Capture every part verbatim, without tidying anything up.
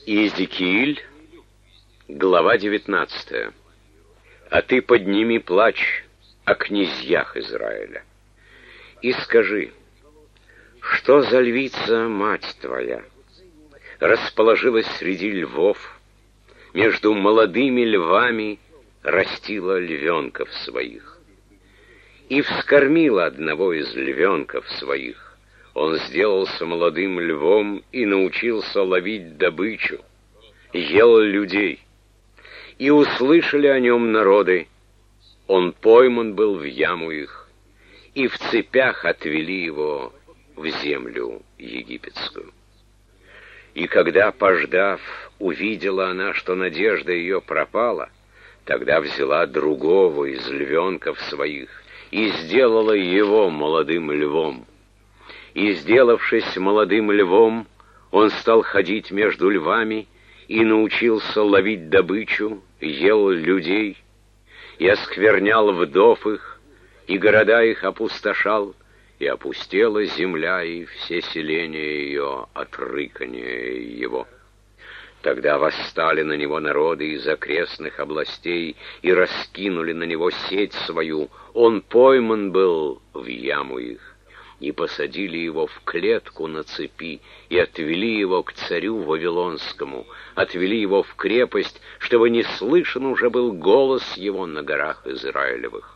Иезекииль, глава девятнадцатая. «А ты подними плач о князьях Израиля, и скажи, что за львица мать твоя расположилась среди львов, между молодыми львами растила львенков своих, и вскормила одного из львенков своих. Он сделался молодым львом и научился ловить добычу, ел людей, и услышали о нем народы. Он пойман был в яму их, и в цепях отвели его в землю египетскую. И когда, пождав, увидела она, что надежда ее пропала, тогда взяла другого из львенков своих и сделала его молодым львом. И, сделавшись молодым львом, он стал ходить между львами и научился ловить добычу, ел людей, и осквернял вдов их, и города их опустошал, и опустела земля и все селения ее от рыкания его. Тогда восстали на него народы из окрестных областей и раскинули на него сеть свою. Он пойман был в яму их, и посадили его в клетку на цепи, и отвели его к царю Вавилонскому, отвели его в крепость, чтобы не слышен уже был голос его на горах Израилевых.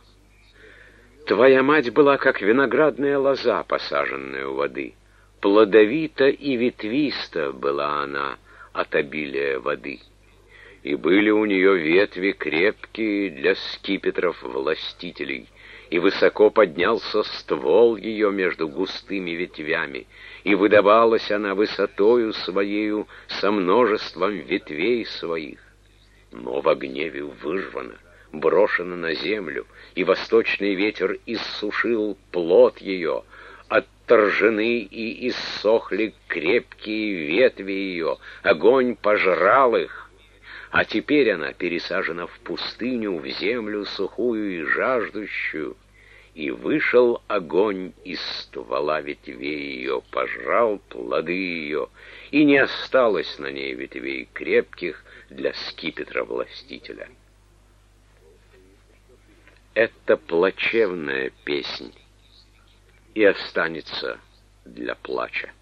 Твоя мать была, как виноградная лоза, посаженная у воды. Плодовита и ветвиста была она от обилия воды. И были у нее ветви крепкие для скипетров властителей, и высоко поднялся ствол ее между густыми ветвями, и выдавалась она высотою своею со множеством ветвей своих. Но во гневе выжжена, брошена на землю, и восточный ветер иссушил плод ее, отторжены и иссохли крепкие ветви ее, огонь пожрал их. А теперь она пересажена в пустыню, в землю сухую и жаждущую, и вышел огонь из ствола ветвей ее, пожрал плоды ее, и не осталось на ней ветвей крепких для скипетра властителя. Это плачевная песнь и останется для плача.